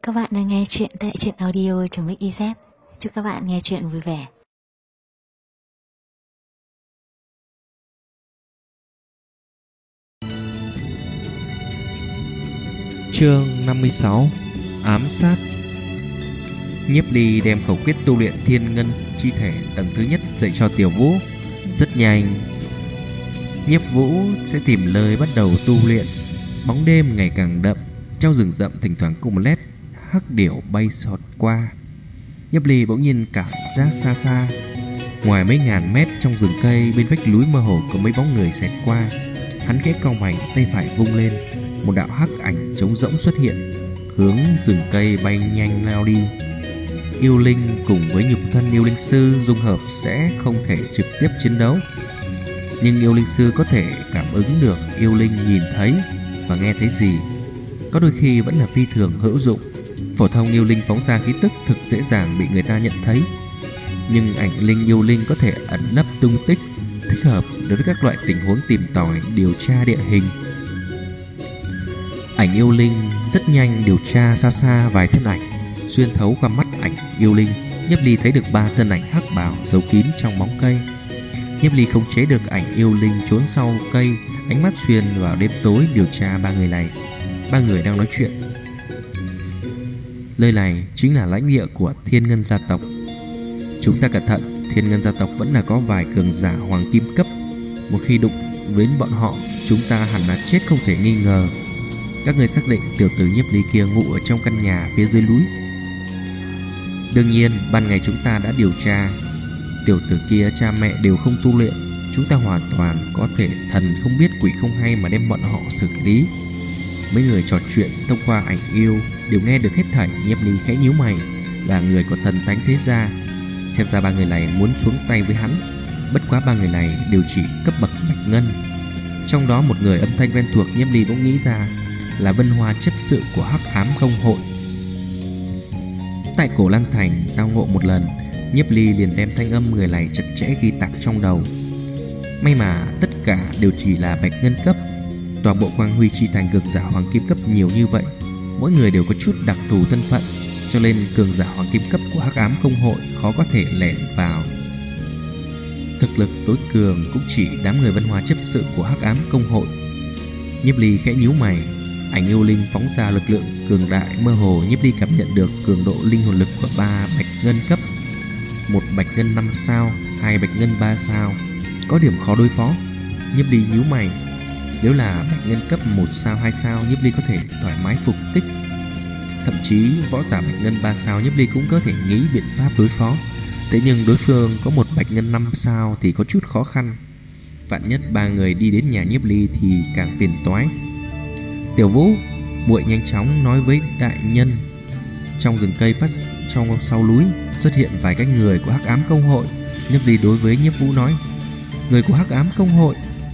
Các bạn đang nghe chuyện tại truyện audio.mix.iz. Chúc các bạn nghe chuyện vui vẻ. Chương 56: Ám sát. Nhiếp Ly đem khẩu quyết tu luyện Thiên Ngân chi thể tầng thứ nhất dạy cho Tiểu Vũ. Rất nhanh, Nhiếp Vũ sẽ tìm lời bắt đầu tu luyện. Bóng đêm ngày càng đậm, trong rừng rậm thỉnh thoảng có một lét hắc điểu bay xọt qua. Nhiếp Ly bỗng nhiên cảm giác xa xa, ngoài mấy ngàn mét trong rừng cây, bên vách núi mơ hồ có mấy bóng người xẹt qua. Hắn khẽ cau mày, tay phải vung lên, một đạo hắc ảnh trống rỗng xuất hiện, hướng rừng cây bay nhanh lao đi. Yêu linh cùng với nhục thân yêu linh sư dung hợp sẽ không thể trực tiếp chiến đấu, nhưng yêu linh sư có thể cảm ứng được yêu linh nhìn thấy và nghe thấy gì, có đôi khi vẫn là phi thường hữu dụng. Phổ thông yêu linh phóng ra khí tức thực dễ dàng bị người ta nhận thấy, nhưng ảnh linh yêu linh có thể ẩn nấp tung tích, thích hợp đối với các loại tình huống tìm tòi, điều tra địa hình. Ảnh yêu linh rất nhanh điều tra xa xa vài thân ảnh. Xuyên thấu qua mắt ảnh yêu linh, Nhiếp Ly thấy được 3 thân ảnh hắc bào giấu kín trong bóng cây. Nhiếp Ly không chế được ảnh yêu linh trốn sau cây, ánh mắt xuyên vào đêm tối điều tra 3 người này. 3 người đang nói chuyện. Nơi này chính là lãnh địa của Thiên Ngân gia tộc. Chúng ta cẩn thận, Thiên Ngân gia tộc vẫn là có vài cường giả hoàng kim cấp. Một khi đụng đến bọn họ, chúng ta hẳn là chết không thể nghi ngờ. Các người xác định tiểu tử Nhiếp Ly kia ngủ ở trong căn nhà phía dưới núi. Đương nhiên, ban ngày chúng ta đã điều tra, tiểu tử kia cha mẹ đều không tu luyện. Chúng ta hoàn toàn có thể thần không biết quỷ không hay mà đem bọn họ xử lý. Mấy người trò chuyện thông qua ảnh yêu đều nghe được hết thảy. Nhiếp Ly khẽ nhíu mày, là người của thần thánh thế gia. Xem ra 3 người này muốn xuống tay với hắn. Bất quá 3 người này đều chỉ cấp bậc bạch ngân. Trong đó một người âm thanh quen thuộc, Nhiếp Ly bỗng nghĩ ra là Vân Hoa chấp sự của Hắc Ám Công Hội. Tại Cổ Lăng Thành tao ngộ một lần, Nhiếp Ly liền đem thanh âm người này chặt chẽ ghi tạc trong đầu. May mà tất cả đều chỉ là bạch ngân cấp. Toàn bộ Quang Huy Chi Thành cường giả hoàng kim cấp nhiều như vậy, mỗi người đều có chút đặc thù thân phận, cho nên cường giả hoàng kim cấp của Hắc Ám Công Hội khó có thể lẻn vào. Thực lực tối cường cũng chỉ đám người Vân Hoa chấp sự của Hắc Ám Công Hội. Nhiếp Ly khẽ nhíu mày. Ảnh yêu linh phóng ra lực lượng cường đại, mơ hồ Nhiếp Ly cảm nhận được cường độ linh hồn lực của 3 bạch ngân cấp, 1 bạch ngân 5 sao, 2 bạch ngân 3 sao, có điểm khó đối phó. Nhiếp Ly nhíu mày. Nếu là bạch ngân cấp 1 sao 2 sao, Nhiếp Ly có thể thoải mái phục kích. Thậm chí võ giả bạch ngân 3 sao Nhiếp Ly cũng có thể nghĩ biện pháp đối phó. Thế nhưng đối phương có 1 bạch ngân 5 sao thì có chút khó khăn. Vạn nhất 3 người đi đến nhà Nhiếp Ly thì càng phiền toái. Tiểu Vũ, muội nhanh chóng nói với đại nhân. Trong rừng cây trong sau núi xuất hiện vài cái người của Hắc Ám Công Hội. Nhiếp Ly đối với Nhiếp Vũ nói. Người của Hắc Ám Công Hội?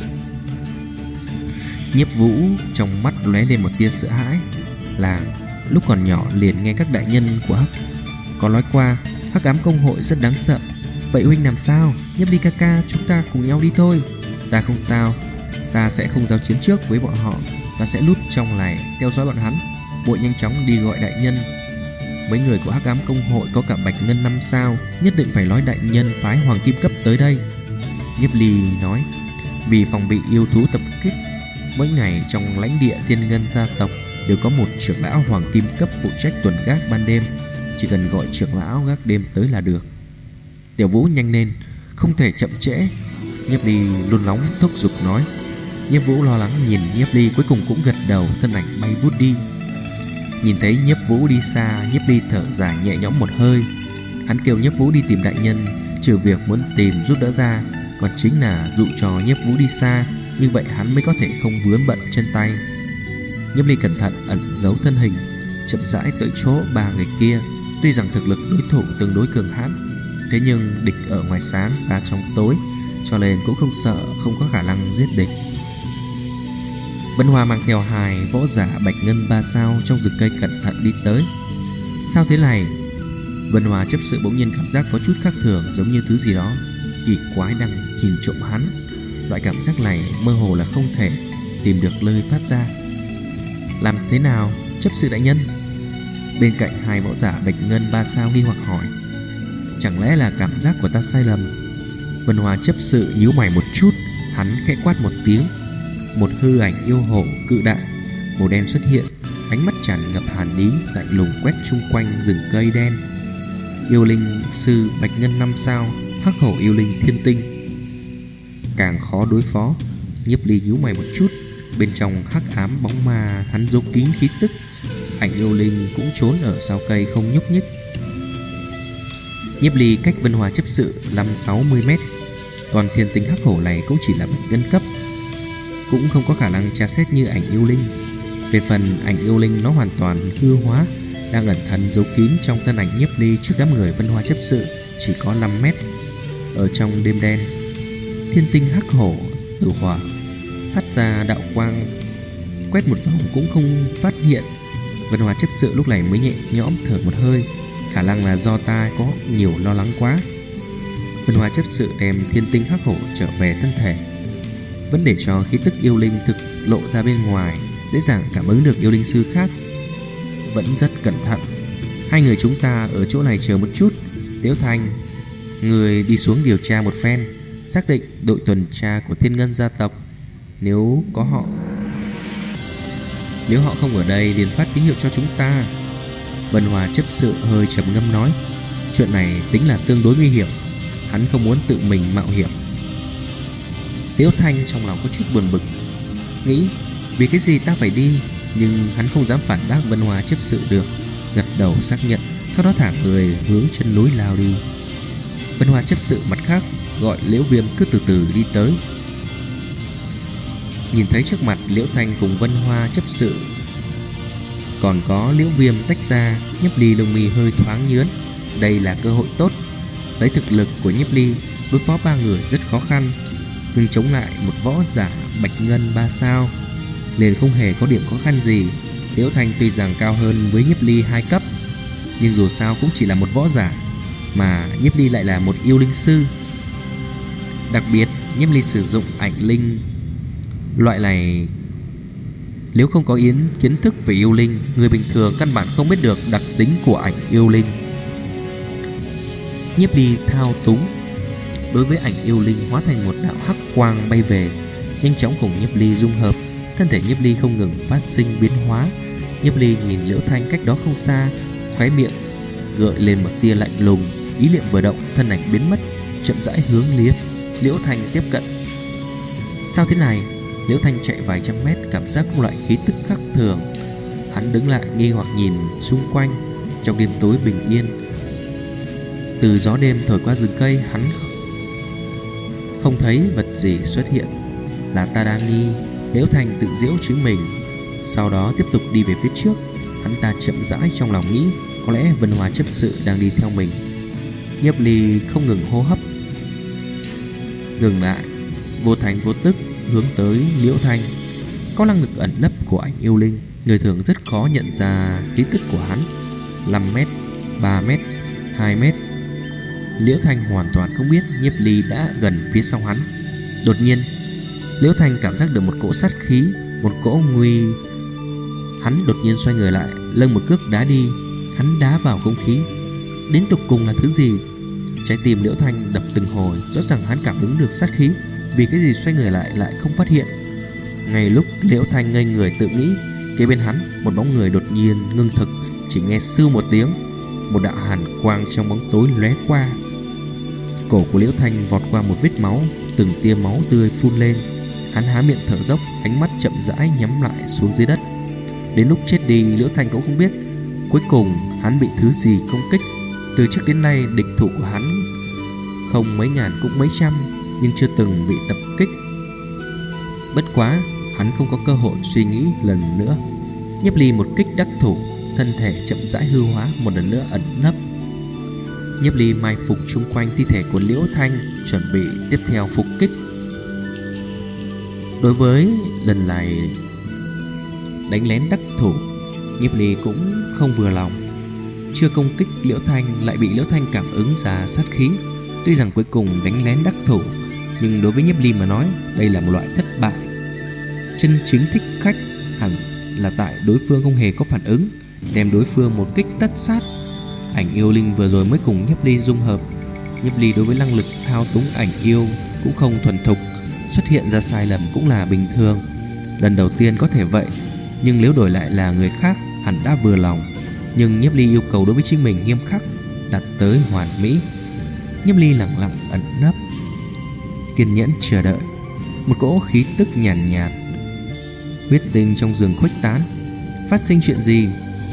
Nhiếp Vũ trong mắt lóe lên một tia sợ hãi. Là lúc còn nhỏ liền nghe các đại nhân của có nói qua Hắc Ám Công Hội rất đáng sợ. Vậy huynh làm sao? Nhiếp Ly ca ca, chúng ta cùng nhau đi thôi. Ta không sao, ta sẽ không giao chiến trước với bọn họ. Ta sẽ núp trong này theo dõi bọn hắn. Muội nhanh chóng đi gọi đại nhân. Mấy người của Hắc Ám Công Hội có cả bạch ngân 5 sao, nhất định phải nói đại nhân phái hoàng kim cấp tới đây. Nhiếp Ly nói. Vì phòng bị yêu thú tập kích, mỗi ngày trong lãnh địa Thiên Ngân gia tộc đều có một trưởng lão hoàng kim cấp phụ trách tuần gác ban đêm. Chỉ cần gọi trưởng lão gác đêm tới là được. Tiểu Vũ nhanh lên, không thể chậm trễ. Nhiếp Ly luôn nóng thúc giục nói. Nhiếp Vũ lo lắng nhìn Nhiếp Ly, cuối cùng cũng gật đầu, thân ảnh bay vút đi. Nhìn thấy Nhiếp Vũ đi xa, Nhiếp Ly thở dài nhẹ nhõm một hơi. Hắn kêu Nhiếp Vũ đi tìm đại nhân, trừ việc muốn tìm giúp đỡ ra, còn chính là dụ cho Nhiếp Vũ đi xa. Như vậy hắn mới có thể không vướng bận chân tay. Nhiếp Ly cẩn thận ẩn giấu thân hình, chậm rãi tới chỗ 3 người kia. Tuy rằng thực lực đối thủ tương đối cường hãn, thế nhưng địch ở ngoài sáng ta trong tối, cho nên cũng không sợ không có khả năng giết địch. Vân Hoa mang theo 2 võ giả bạch ngân 3 sao trong rừng cây cẩn thận đi tới. Sao thế này? Vân Hoa chấp sự bỗng nhiên cảm giác có chút khác thường, giống như thứ gì đó kỳ quái đang nhìn trộm hắn. Loại cảm giác này mơ hồ là không thể tìm được lời phát ra. Làm thế nào, chấp sự đại nhân? Bên cạnh hai võ giả Bạch Ngân 3 sao nghi hoặc hỏi: chẳng lẽ là cảm giác của ta sai lầm? Vân Hoa chấp sự nhíu mày một chút, hắn khẽ quát một tiếng. Một hư ảnh yêu hổ cự đại màu đen xuất hiện, ánh mắt tràn ngập hàn ý, lạnh lùng quét chung quanh rừng cây đen. Yêu linh sư Bạch Ngân 5 sao, hắc hổ yêu linh thiên tinh, càng khó đối phó. Nhiếp Ly nhíu mày một chút, bên trong hắc ám bóng ma hắn giấu kín khí tức. Ảnh yêu linh cũng trốn ở sau cây không nhúc nhích. Nhiếp Ly cách Vân Hoa chấp sự 50-60 mét, còn thiên tinh hắc hổ này cũng chỉ là Bạch Ngân cấp, cũng không có khả năng tra xét như ảnh yêu linh. Về phần ảnh yêu linh, nó hoàn toàn hư hóa, đang ẩn thân giấu kín trong thân ảnh Nhiếp Ly trước đám người Vân Hoa chấp sự chỉ có 5 mét. Ở trong đêm đen, thiên tinh hắc hổ tử hỏa phát ra đạo quang, quét một vòng cũng không phát hiện. Vân Hoa chấp sự lúc này mới nhẹ nhõm thở một hơi, khả năng là do ta có nhiều lo lắng quá. Vân Hoa chấp sự đem thiên tinh hắc hổ trở về thân thể, vẫn để cho khí tức yêu linh thực lộ ra bên ngoài, dễ dàng cảm ứng được yêu linh sư khác. Vẫn rất cẩn thận. Hai người chúng ta ở chỗ này chờ một chút. Liễu Thanh, người đi xuống điều tra một phen, xác định đội tuần tra của Thiên Ngân gia tộc. Nếu họ không ở đây liền phát tín hiệu cho chúng ta. Vân Hoa chấp sự hơi trầm ngâm nói: chuyện này tính là tương đối nguy hiểm, hắn không muốn tự mình mạo hiểm. Liễu Thanh trong lòng có chút buồn bực, nghĩ vì cái gì ta phải đi, nhưng hắn không dám phản bác Vân Hoa chấp sự được, gật đầu xác nhận, sau đó thả người hướng chân núi lao đi. Vân Hoa chấp sự mặt khác gọi Liễu Viêm cứ từ từ đi tới. Nhìn thấy trước mặt Liễu Thanh cùng Vân Hoa chấp sự còn có Liễu Viêm tách ra, Nhiếp Ly lông mi hơi thoáng nhướn. Đây là cơ hội tốt. Lấy thực lực của Nhiếp Ly đối phó 3 người rất khó khăn, nhưng chống lại một võ giả Bạch Ngân 3 sao liền không hề có điểm khó khăn gì. Liễu Thanh tuy rằng cao hơn với Nhiếp Ly 2 cấp, nhưng dù sao cũng chỉ là một võ giả, mà Nhiếp Ly lại là một yêu linh sư. Đặc biệt Nhiếp Ly sử dụng ảnh linh loại này, nếu không có kiến thức về yêu linh, người bình thường căn bản không biết được đặc tính của ảnh yêu linh. Nhiếp Ly thao túng đối với ảnh yêu linh, hóa thành một đạo hắc quang bay về, nhanh chóng cùng Nhiếp Ly dung hợp. Thân thể Nhiếp Ly không ngừng phát sinh biến hóa. Nhiếp Ly nhìn Liễu Thanh cách đó không xa, khóe miệng gợi lên một tia lạnh lùng, ý niệm vừa động, thân ảnh biến mất, chậm rãi hướng Liễu Thanh tiếp cận. Sao thế này? Liễu Thanh chạy vài trăm mét, cảm giác một loại khí tức khác thường. Hắn đứng lại nghi hoặc nhìn xung quanh. Trong đêm tối bình yên, từ gió đêm thổi qua rừng cây, hắn không thấy vật gì xuất hiện. Là ta đang nghi. Liễu Thanh tự giễu chính mình, sau đó tiếp tục đi về phía trước. Hắn ta chậm rãi trong lòng nghĩ, có lẽ Vân Hoa chấp sự đang đi theo mình. Nhiếp Ly không ngừng hô hấp, ngừng lại, vô thành vô tức hướng tới Liễu Thanh. Có năng lực ẩn nấp của ảnh yêu linh, người thường rất khó nhận ra khí tức của hắn. 5 mét, 3 mét, 2 mét, Liễu Thanh hoàn toàn không biết Nhiếp Ly đã gần phía sau hắn. Đột nhiên Liễu Thanh cảm giác được một cỗ sát khí, một cỗ nguy. Hắn đột nhiên xoay người lại, lưng một cước đá đi. Hắn đá vào không khí. Đến tục cùng là thứ gì? Trái tim Liễu Thanh đập từng hồi. Rõ ràng hắn cảm ứng được sát khí, vì cái gì xoay người lại không phát hiện. Ngay lúc Liễu Thanh ngây người tự nghĩ, kế bên hắn một bóng người đột nhiên ngưng thực. Chỉ nghe sưu một tiếng, một đạo hàn quang trong bóng tối lóe qua. Cổ của Liễu Thanh vọt qua một vết máu, từng tia máu tươi phun lên. Hắn há miệng thở dốc, ánh mắt chậm rãi nhắm lại xuống dưới đất. Đến lúc chết đi, Liễu Thanh cũng không biết cuối cùng hắn bị thứ gì công kích. Từ trước đến nay địch thủ của hắn không mấy ngàn cũng mấy trăm, nhưng chưa từng bị tập kích. Bất quá hắn không có cơ hội suy nghĩ lần nữa. Nhiếp Ly một kích đắc thủ, thân thể chậm rãi hư hóa, một lần nữa ẩn nấp. Nhiếp Ly mai phục chung quanh thi thể của Liễu Thanh, chuẩn bị tiếp theo phục kích. Đối với lần này đánh lén đắc thủ, Nhiếp Ly cũng không vừa lòng. Chưa công kích Liễu Thanh lại bị Liễu Thanh cảm ứng ra sát khí. Tuy rằng cuối cùng đánh lén đắc thủ, nhưng đối với Nhiếp Ly mà nói, đây là một loại thất bại. Chân chính thích khách hẳn là tại đối phương không hề có phản ứng. đem đối phương một kích tất sát. Ảnh yêu linh vừa rồi mới cùng Nhiếp Ly dung hợp. Nhiếp Ly đối với năng lực thao túng ảnh yêu cũng không thuần thục, xuất hiện ra sai lầm cũng là bình thường. Lần đầu tiên có thể vậy, nhưng nếu đổi lại là người khác hẳn đã vừa lòng. Nhưng Nhiếp Ly yêu cầu đối với chính mình nghiêm khắc, đạt tới hoàn mỹ. Nhiếp Ly lặng lặng ẩn nấp, kiên nhẫn chờ đợi. Một cỗ khí tức nhàn nhạt, huyết tinh trong rừng khuếch tán. Phát sinh chuyện gì?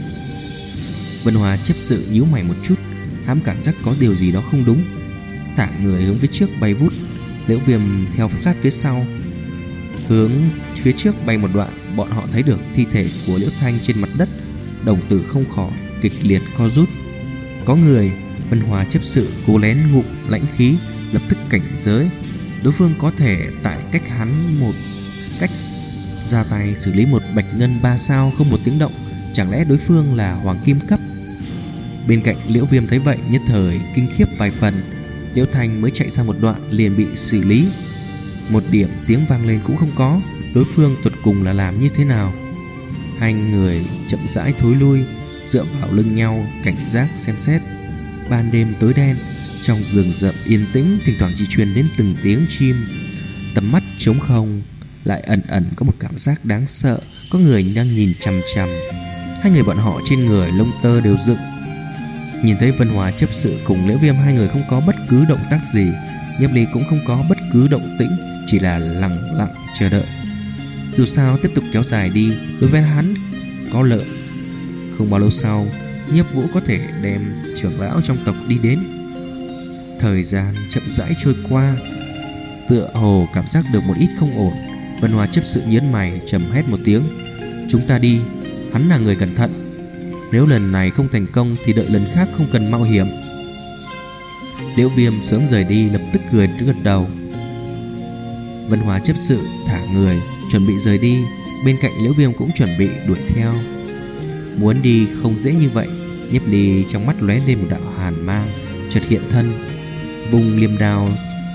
Vân Hòa chấp sự nhíu mày một chút, hãm cảm giác có điều gì đó không đúng. Thả người hướng phía trước bay vút. Liễu Viêm theo sát phía sau. Hướng phía trước bay một đoạn, bọn họ thấy được thi thể của Liễu Thanh trên mặt đất. Đồng tử không khỏi kịch liệt co rút. Có người. Vân Hòa chấp sự cố lén ngụm lãnh khí, lập tức cảnh giới. Đối phương có thể tại cách hắn một cách ra tay xử lý một bạch ngân 3 sao không một tiếng động. Chẳng lẽ đối phương là hoàng kim cấp? Bên cạnh Liễu Viêm thấy vậy nhất thời kinh khiếp vài phần. Liễu Thanh mới chạy ra một đoạn liền bị xử lý, một điểm tiếng vang lên cũng không có. Đối phương tuột cùng là làm như thế nào? Hai người chậm rãi thối lui, dựa vào lưng nhau cảnh giác xem xét. Ban đêm tối đen, trong rừng rậm yên tĩnh, thỉnh thoảng chỉ truyền đến từng tiếng chim. Tầm mắt trống không, lại ẩn ẩn có một cảm giác đáng sợ, có người đang nhìn chằm chằm. Hai người bọn họ trên người lông tơ đều dựng. Nhìn thấy Vân Hòa chấp sự cùng Liễu Viêm hai người không có bất cứ động tác gì, Nhiếp Ly cũng không có bất cứ động tĩnh, chỉ là lặng lặng chờ đợi. Dù sao tiếp tục kéo dài đi đối với hắn có lợi. Không bao lâu sau, Nhiếp Vũ có thể đem trưởng lão trong tộc đi đến. Thời gian chậm rãi trôi qua, tựa hồ cảm giác được một ít không ổn. Vân Hòa chấp sự nhớn mày trầm hét một tiếng. Chúng ta đi. Hắn là người cẩn thận, nếu lần này không thành công thì đợi lần khác không cần mạo hiểm. Liễu Viêm sớm rời đi, lập tức cười gật đầu. Vân Hòa chấp sự thả người chuẩn bị rời đi, bên cạnh Liễu Viêm cũng chuẩn bị đuổi theo. Muốn đi không dễ như vậy. Nhiếp Ly trong mắt lóe lên một đạo hàn mang, chợt hiện thân, vùng liềm đao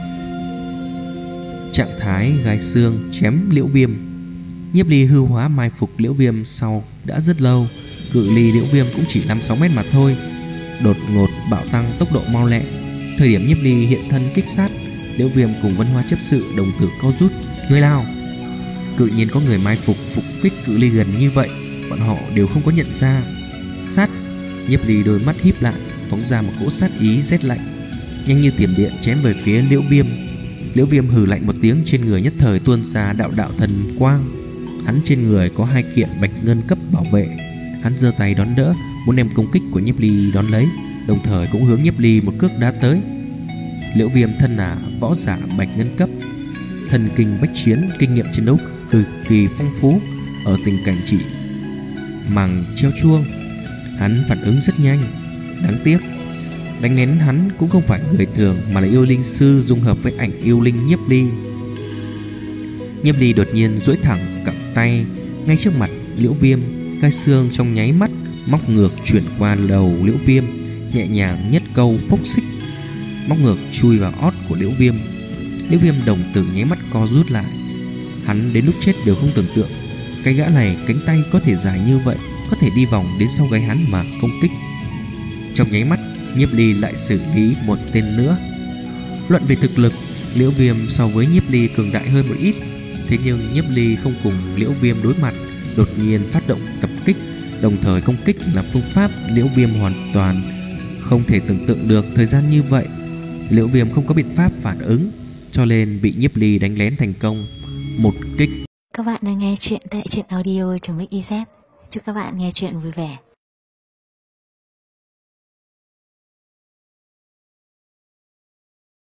trạng thái gai xương chém Liễu Viêm. Nhiếp Ly hư hóa mai phục Liễu Viêm sau đã rất lâu, cự ly Liễu Viêm cũng chỉ 5-6 mét mà thôi. Đột ngột bạo tăng tốc độ mau lẹ. Thời điểm Nhiếp Ly hiện thân kích sát, Liễu Viêm cùng Vân Hoa chấp sự đồng tử co rút. Người lao. Tự nhiên có người mai phục phục kích cự ly gần như vậy, bọn họ đều không có nhận ra. Sát. Nhiếp Ly đôi mắt híp lại, phóng ra một cỗ sát ý rét lạnh, nhanh như tiềm điện chém về phía Liễu Viêm. Liễu Viêm hừ lạnh một tiếng, trên người nhất thời tuôn ra đạo đạo thần quang. Hắn trên người có 2 kiện bạch ngân cấp bảo vệ. Hắn giơ tay đón đỡ, muốn đem công kích của Nhiếp Ly đón lấy, đồng thời cũng hướng Nhiếp Ly một cước đá tới. Liễu Viêm thân là võ giả bạch ngân cấp, thần kinh bách chiến, kinh nghiệm chiến đấu cực kỳ phong phú. Ở tình cảnh chỉ mằng treo chuông, hắn phản ứng rất nhanh. Đáng tiếc, đánh lén hắn cũng không phải người thường, mà là yêu linh sư dung hợp với ảnh yêu linh Nhiếp Ly. Nhiếp Ly đột nhiên duỗi thẳng cẳng tay ngay trước mặt Liễu Viêm, gai xương trong nháy mắt móc ngược chuyển qua đầu Liễu Viêm, nhẹ nhàng nhất câu phốc xích, móc ngược chui vào ót của Liễu Viêm. Liễu Viêm đồng tử nháy mắt co rút lại. Hắn đến lúc chết đều không tưởng tượng cái gã này cánh tay có thể dài như vậy, có thể đi vòng đến sau gáy hắn mà công kích. Trong nháy mắt, Nhiếp Ly lại xử lý một tên nữa. Luận về thực lực, Liễu Viêm so với Nhiếp Ly cường đại hơn một ít. Thế nhưng Nhiếp Ly không cùng Liễu Viêm đối mặt, đột nhiên phát động tập kích, đồng thời công kích là phương pháp Liễu Viêm hoàn toàn không thể tưởng tượng được. Thời gian như vậy, Liễu Viêm không có biện pháp phản ứng, cho nên bị Nhiếp Ly đánh lén thành công một kích. Các bạn đang nghe chuyện tại truyện audio.mix.iz. Chúc các bạn nghe chuyện vui vẻ.